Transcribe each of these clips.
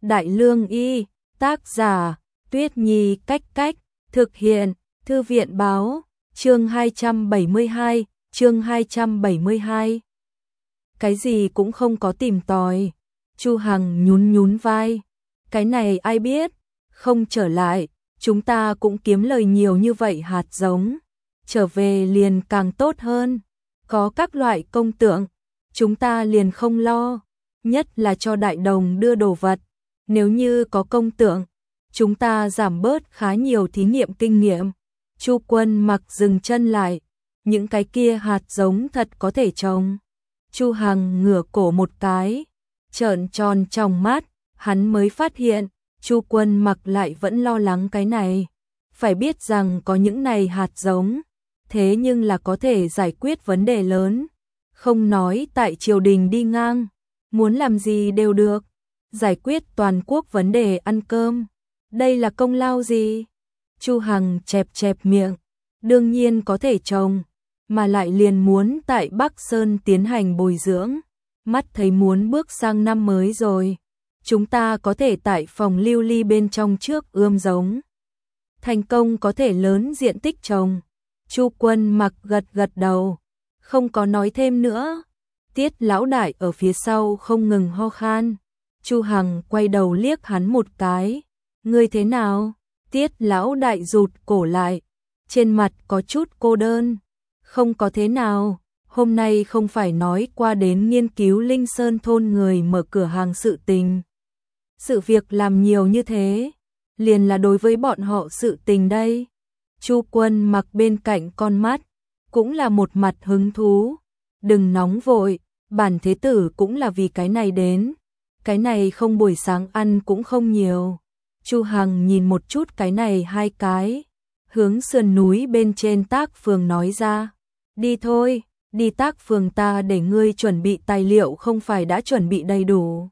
Đại Lương Y, tác giả, Tuyết Nhi Cách Cách, thực hiện, Thư viện Báo, chương 272, chương 272. Cái gì cũng không có tìm tòi. Chu Hằng nhún vai. Cái này ai biết, không trở lại, chúng ta cũng kiếm lời nhiều như vậy hạt giống. Trở về liền càng tốt hơn. Có các loại công tượng, chúng ta liền không lo. Nhất là cho đại đồng đưa đồ vật. Nếu như có công tượng, chúng ta giảm bớt khá nhiều thí nghiệm kinh nghiệm. Chu Quân Mặc dừng chân lại. Những cái kia hạt giống thật có thể trồng. Chu Hằng ngửa cổ một cái, trợn tròn trong mắt, hắn mới phát hiện, Chu Quân Mặc lại vẫn lo lắng cái này. Phải biết rằng có những này hạt giống, thế nhưng là có thể giải quyết vấn đề lớn. Không nói tại triều đình đi ngang, muốn làm gì đều được. Giải quyết toàn quốc vấn đề ăn cơm. Đây là công lao gì? Chu Hằng chẹp miệng. Đương nhiên có thể trồng, mà lại liền muốn tại Bắc Sơn tiến hành bồi dưỡng. Mắt thấy muốn bước sang năm mới rồi. Chúng ta có thể tại phòng lưu ly bên trong trước ươm giống. Thành công có thể lớn diện tích trồng. Chu Quân Mặc gật đầu, không có nói thêm nữa. Tiết lão đại ở phía sau không ngừng ho khan. Chu Hằng quay đầu liếc hắn một cái. Ngươi thế nào? Tiết lão đại rụt cổ lại, trên mặt có chút cô đơn. Không có thế nào, hôm nay không phải nói qua đến nghiên cứu Linh Sơn thôn người mở cửa hàng sự tình. Sự việc làm nhiều như thế, liền là đối với bọn họ sự tình đây. Chu Quân Mặc bên cạnh con mắt, cũng là một mặt hứng thú. Đừng nóng vội, bản thế tử cũng là vì cái này đến. Cái này không buổi sáng ăn cũng không nhiều. Chu Hằng nhìn một chút cái này hai cái, hướng sườn núi bên trên Tác Phường nói ra. Đi thôi, đi Tác Phường, ta để ngươi chuẩn bị tài liệu không phải đã chuẩn bị đầy đủ.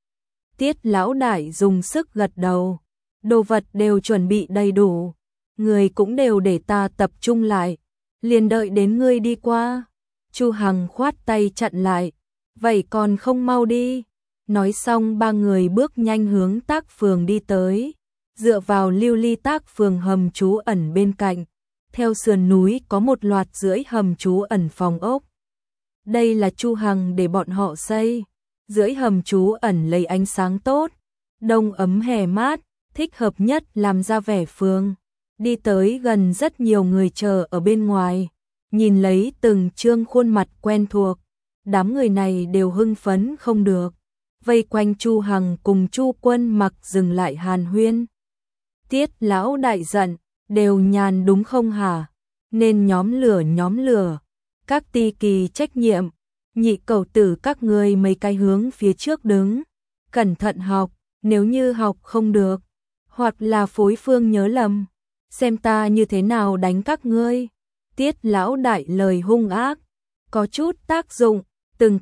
Tiết lão đại dùng sức gật đầu. Đồ vật đều chuẩn bị đầy đủ. Người cũng đều để ta tập trung lại. Liền đợi đến ngươi đi qua. Chu Hằng khoát tay chặn lại. Vậy còn không mau đi. Nói xong ba người bước nhanh hướng Tác Phường đi tới. Dựa vào lưu ly Tác Phường hầm trú ẩn bên cạnh. Theo sườn núi có một loạt rưỡi hầm trú ẩn phòng ốc. Đây là Chu Hằng để bọn họ xây. Rưỡi hầm trú ẩn lấy ánh sáng tốt, đông ấm hè mát, thích hợp nhất làm ra vẻ phường. Đi tới gần rất nhiều người chờ ở bên ngoài, nhìn lấy từng trương khuôn mặt quen thuộc. Đám người này đều hưng phấn không được, vây quanh Chu Hằng cùng Chu Quân Mặc dừng lại hàn huyên. Tiết lão đại giận, đều nhàn đúng không hả? Nên nhóm lửa. Các ti kỳ trách nhiệm, nhị cầu tử các ngươi mấy cái hướng phía trước đứng. Cẩn thận học, nếu như học không được, hoặc là phối phương nhớ lầm, xem ta như thế nào đánh các ngươi. Tiết lão đại lời hung ác, có chút tác dụng, từng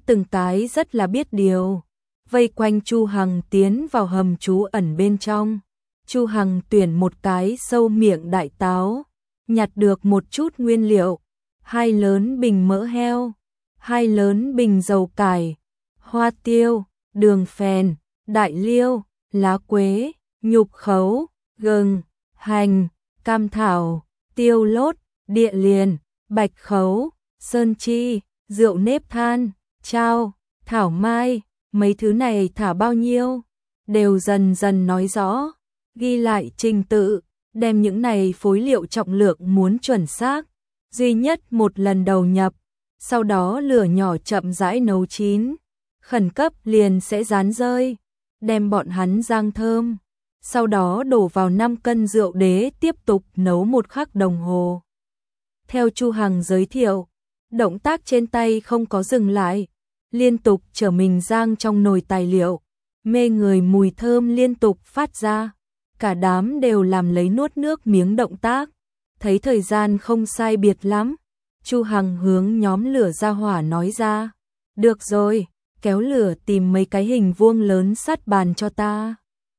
cái rất là biết điều. Vây quanh Chu Hằng tiến vào hầm trú ẩn bên trong. Chu Hằng tuyển một cái sâu miệng đại táo, nhặt được một chút nguyên liệu, 2 lớn bình mỡ heo, 2 lớn bình dầu cải, hoa tiêu, đường phèn, đại liêu, lá quế, nhục khấu, gừng, hành, cam thảo, tiêu lốt, địa liền, bạch khấu, sơn chi, rượu nếp than, trao, thảo mai. Mấy thứ này thả bao nhiêu, đều dần dần nói rõ, ghi lại trình tự, đem những này phối liệu trọng lượng muốn chuẩn xác, duy nhất một lần đầu nhập, sau đó lửa nhỏ chậm rãi nấu chín, khẩn cấp liền sẽ rán rơi, đem bọn hắn rang thơm, sau đó đổ vào 5 cân rượu đế tiếp tục nấu 1 khắc đồng hồ. Theo Chu Hằng giới thiệu, động tác trên tay không có dừng lại, liên tục trở mình rang trong nồi tài liệu, mê người mùi thơm liên tục phát ra, cả đám đều làm lấy nuốt nước miếng động tác. Thấy thời gian không sai biệt lắm, Chu Hằng hướng nhóm lửa ra hỏa nói ra, được rồi, kéo lửa tìm mấy cái hình vuông lớn sát bàn cho ta.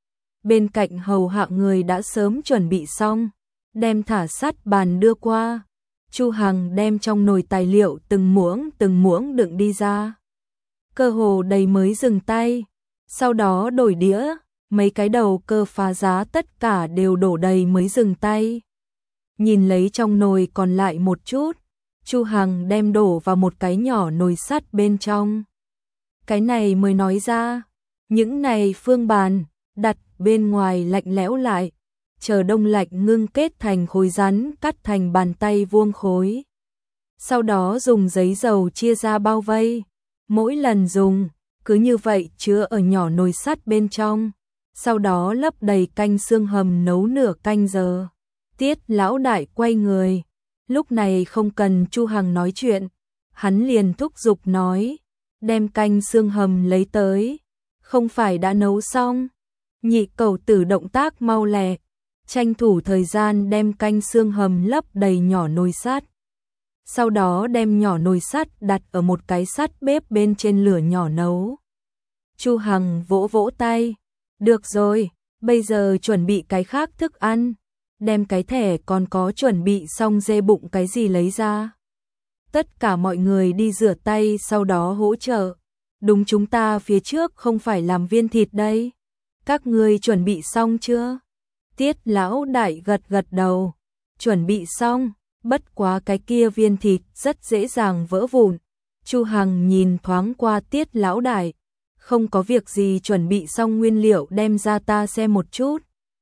Bên cạnh hầu hạ người đã sớm chuẩn bị xong, đem thả sát bàn đưa qua. Chu Hằng đem trong nồi tài liệu từng muỗng đựng đi ra. Cơ hồ đầy mới dừng tay, Sau đó đổi đĩa, mấy cái đầu cơ phá giá tất cả đều đổ đầy mới dừng tay. Nhìn lấy trong nồi còn lại một chút, Chu Hằng đem đổ vào một cái nhỏ nồi sắt bên trong. Cái này mới nói ra, những này phương bàn, đặt bên ngoài lạnh lẽo lại, chờ đông lạnh ngưng kết thành khối rắn cắt thành bàn tay vuông khối. Sau đó dùng giấy dầu chia ra bao vây, mỗi lần dùng, cứ như vậy chứa ở nhỏ nồi sắt bên trong, sau đó lấp đầy canh xương hầm nấu nửa canh giờ. Tiết lão đại quay người, lúc này không cần Chu Hằng nói chuyện, hắn liền thúc giục nói, đem canh xương hầm lấy tới, không phải đã nấu xong. Nhị cẩu tử động tác mau lẹ, tranh thủ thời gian đem canh xương hầm lấp đầy nhỏ nồi sắt. Sau đó đem nhỏ nồi sắt đặt ở một cái sắt bếp bên trên lửa nhỏ nấu. Chu Hằng vỗ vỗ tay, được rồi, bây giờ chuẩn bị cái khác thức ăn, đem cái thẻ còn có chuẩn bị xong dê bụng cái gì lấy ra. Tất cả mọi người đi rửa tay sau đó hỗ trợ. Đúng, chúng ta phía trước không phải làm viên thịt đây. Các ngươi chuẩn bị xong chưa? Tiết lão đại gật gật đầu. Chuẩn bị xong, bất quá cái kia viên thịt rất dễ dàng vỡ vụn. Chu Hằng nhìn thoáng qua Tiết lão đại. Không có việc gì, chuẩn bị xong nguyên liệu đem ra ta xem một chút.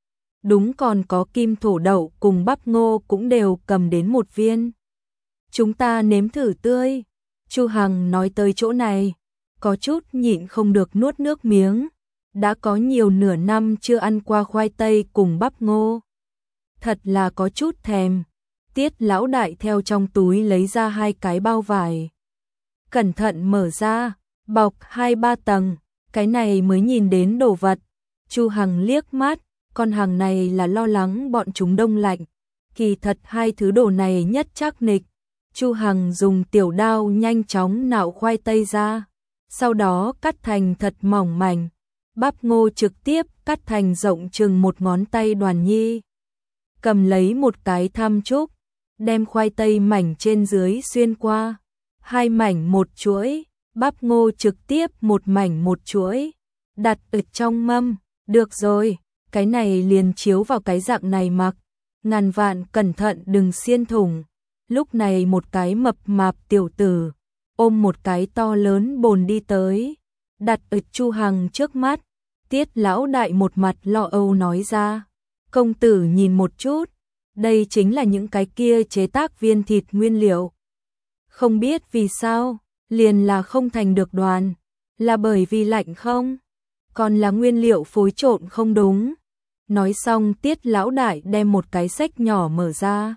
Đúng, còn có kim thổ đậu cùng bắp ngô cũng đều cầm đến một viên. Chúng ta nếm thử tươi. Chu Hằng nói tới chỗ này, có chút nhịn không được nuốt nước miếng. Đã có nhiều nửa năm chưa ăn qua khoai tây cùng bắp ngô. Thật là có chút thèm. Tiết lão đại theo trong túi lấy ra 2 cái bao vải. Cẩn thận mở ra, bọc 2-3 tầng, cái này mới nhìn đến đồ vật. Chu Hằng liếc mắt, con hàng này là lo lắng bọn chúng đông lạnh. Kỳ thật 2 thứ đồ này nhất chắc nịch. Chu Hằng dùng tiểu đao nhanh chóng nạo khoai tây ra, sau đó cắt thành thật mỏng mảnh. Bắp ngô trực tiếp cắt thành rộng chừng 1 ngón tay Đoàn Nhi. Cầm lấy một cái tham trúc, đem khoai tây mảnh trên dưới xuyên qua. 2 mảnh một chuỗi, bắp ngô trực tiếp 1 mảnh một chuỗi. Đặt ở trong mâm, được rồi, cái này liền chiếu vào cái dạng này mặc. Ngàn vạn cẩn thận đừng xiên thủng. Lúc này một cái mập mạp tiểu tử, ôm một cái to lớn bồn đi tới, đặt ở Chu Hằng trước mắt. Tiết lão đại một mặt lo âu nói ra, công tử nhìn một chút, đây chính là những cái kia chế tác viên thịt nguyên liệu. Không biết vì sao, liền là không thành được đoàn, là bởi vì lạnh không? Còn là nguyên liệu phối trộn không đúng. Nói xong Tiết lão đại đem một cái sách nhỏ mở ra.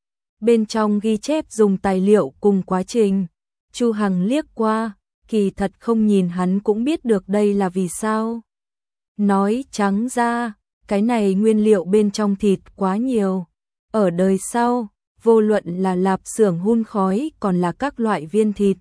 Bên trong ghi chép dùng tài liệu cùng quá trình. Chu Hằng liếc qua, kỳ thật không nhìn hắn cũng biết được đây là vì sao. Nói trắng ra, cái này nguyên liệu bên trong thịt quá nhiều. Ở đời sau, vô luận là lạp xưởng hun khói còn là các loại viên thịt,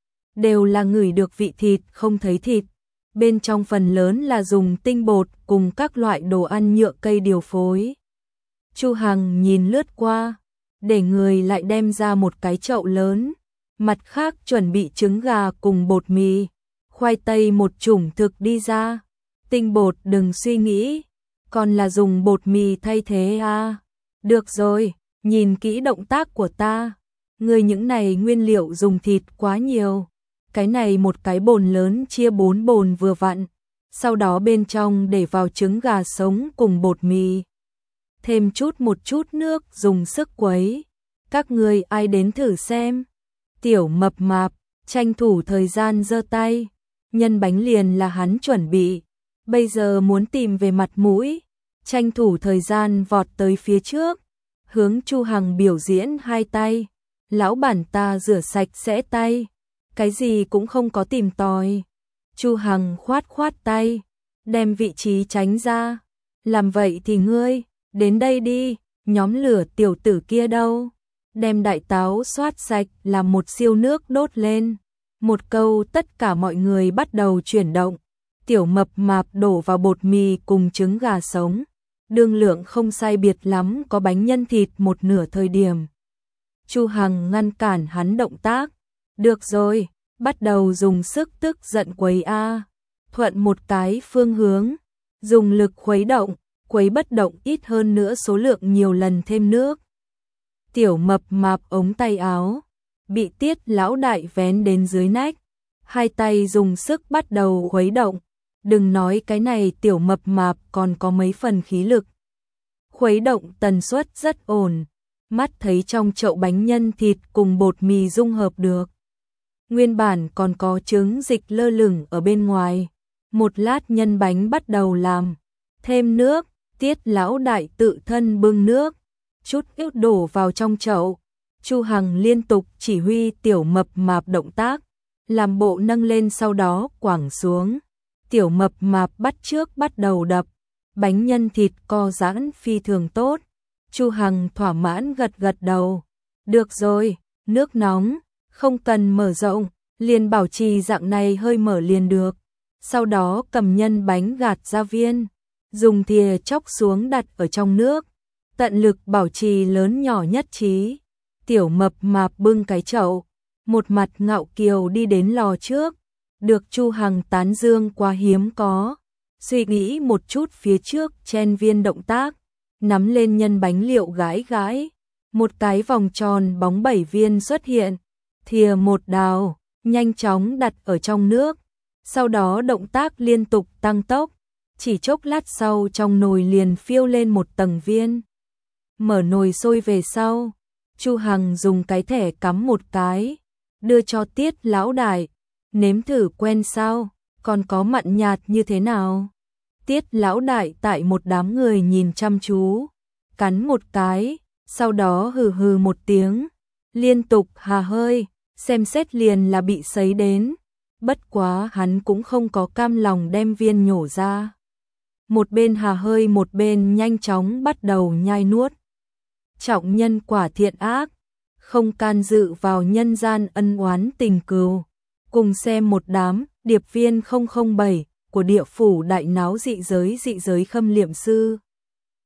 đều là ngửi được vị thịt không thấy thịt. Bên trong phần lớn là dùng tinh bột cùng các loại đồ ăn nhựa cây điều phối. Chu Hằng nhìn lướt qua, để người lại đem ra một cái chậu lớn, mặt khác chuẩn bị trứng gà cùng bột mì, khoai tây một chủng thực đi ra. Tinh bột đừng suy nghĩ, còn là dùng bột mì thay thế à. Được rồi, nhìn kỹ động tác của ta, người những này nguyên liệu dùng thịt quá nhiều. Cái này một cái bồn lớn chia 4 bồn vừa vặn, sau đó bên trong để vào trứng gà sống cùng bột mì. Thêm một chút nước dùng sức quấy. Các người ai đến thử xem. Tiểu mập mạp, tranh thủ thời gian giơ tay. Nhân bánh liền là hắn chuẩn bị. Bây giờ muốn tìm về mặt mũi. Tranh thủ thời gian vọt tới phía trước. Hướng Chu Hằng biểu diễn 2 tay. Lão bản ta rửa sạch sẽ tay. Cái gì cũng không có tìm tòi. Chu Hằng khoát khoát tay. Đem vị trí tránh ra. Làm vậy thì ngươi, đến đây đi, nhóm lửa tiểu tử kia đâu? Đem đại táo xoát sạch làm một siêu nước đốt lên. Một câu tất cả mọi người bắt đầu chuyển động. Tiểu mập mạp đổ vào bột mì cùng trứng gà sống. Đương lượng không sai biệt lắm có bánh nhân thịt một nửa thời điểm. Chu Hằng ngăn cản hắn động tác. Được rồi, bắt đầu dùng sức tức giận quấy a. thuận một cái phương hướng, dùng lực khuấy động, quấy bất động ít hơn nữa số lượng nhiều lần thêm nước. Tiểu mập mạp ống tay áo, bị Tiết lão đại vén đến dưới nách, hai tay dùng sức bắt đầu khuấy động, đừng nói cái này tiểu mập mạp còn có mấy phần khí lực. Khuấy động tần suất rất ổn, mắt thấy trong chậu bánh nhân thịt cùng bột mì dung hợp được. Nguyên bản còn có trứng dịch lơ lửng ở bên ngoài, một lát nhân bánh bắt đầu làm, thêm nước, Tiết lão đại tự thân bưng nước, chút ít đổ vào trong chậu. Chu Hằng liên tục chỉ huy tiểu mập mạp động tác, làm bộ nâng lên sau đó quẳng xuống. Tiểu mập mạp bắt trước bắt đầu đập, bánh nhân thịt co giãn phi thường tốt. Chu Hằng thỏa mãn gật gật đầu. Được rồi, nước nóng, không cần mở rộng, liền bảo trì dạng này hơi mở liền được. Sau đó cầm nhân bánh gạt ra viên, dùng thìa chóc xuống đặt ở trong nước, tận lực bảo trì lớn nhỏ nhất trí. Tiểu mập mạp bưng cái chậu, một mặt ngạo kiều đi đến lò trước, được Chu Hằng tán dương quá hiếm có. Suy nghĩ một chút phía trước chen viên động tác, nắm lên nhân bánh liệu gãi gãi, một cái vòng tròn bóng 7 viên xuất hiện, thìa một đào, nhanh chóng đặt ở trong nước, sau đó động tác liên tục tăng tốc, chỉ chốc lát sau trong nồi liền phiêu lên một tầng viên. Mở nồi sôi về sau, Chu Hằng dùng cái thẻ cắm một cái, đưa cho Tiết lão đại, nếm thử quen sao, còn có mặn nhạt như thế nào? Tiết lão đại tại một đám người nhìn chăm chú, cắn một cái, sau đó hừ hừ một tiếng, liên tục hà hơi, xem xét liền là bị sấy đến, bất quá hắn cũng không có cam lòng đem viên nhổ ra. Một bên hà hơi một bên nhanh chóng bắt đầu nhai nuốt. Trọng nhân quả thiện ác, không can dự vào nhân gian ân oán tình cừu. Cùng xem một đám điệp viên 007 của địa phủ đại náo dị giới khâm liệm sư.